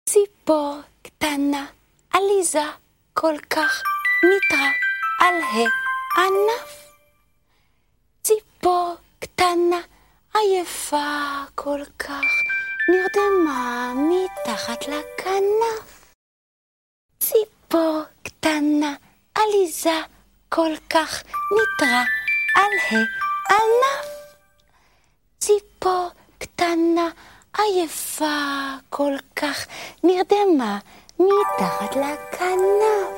ציפור קטנה, עליזה כל כך, נטרה על הענף. ציפור קטנה, עייפה כל כך, נרדמה מתחת לכנף. ציפור קטנה, עליזה כל כך, נטרה על הענף. ציפור קטנה, עייפה כל כך, נרדמה מתחת לכנף.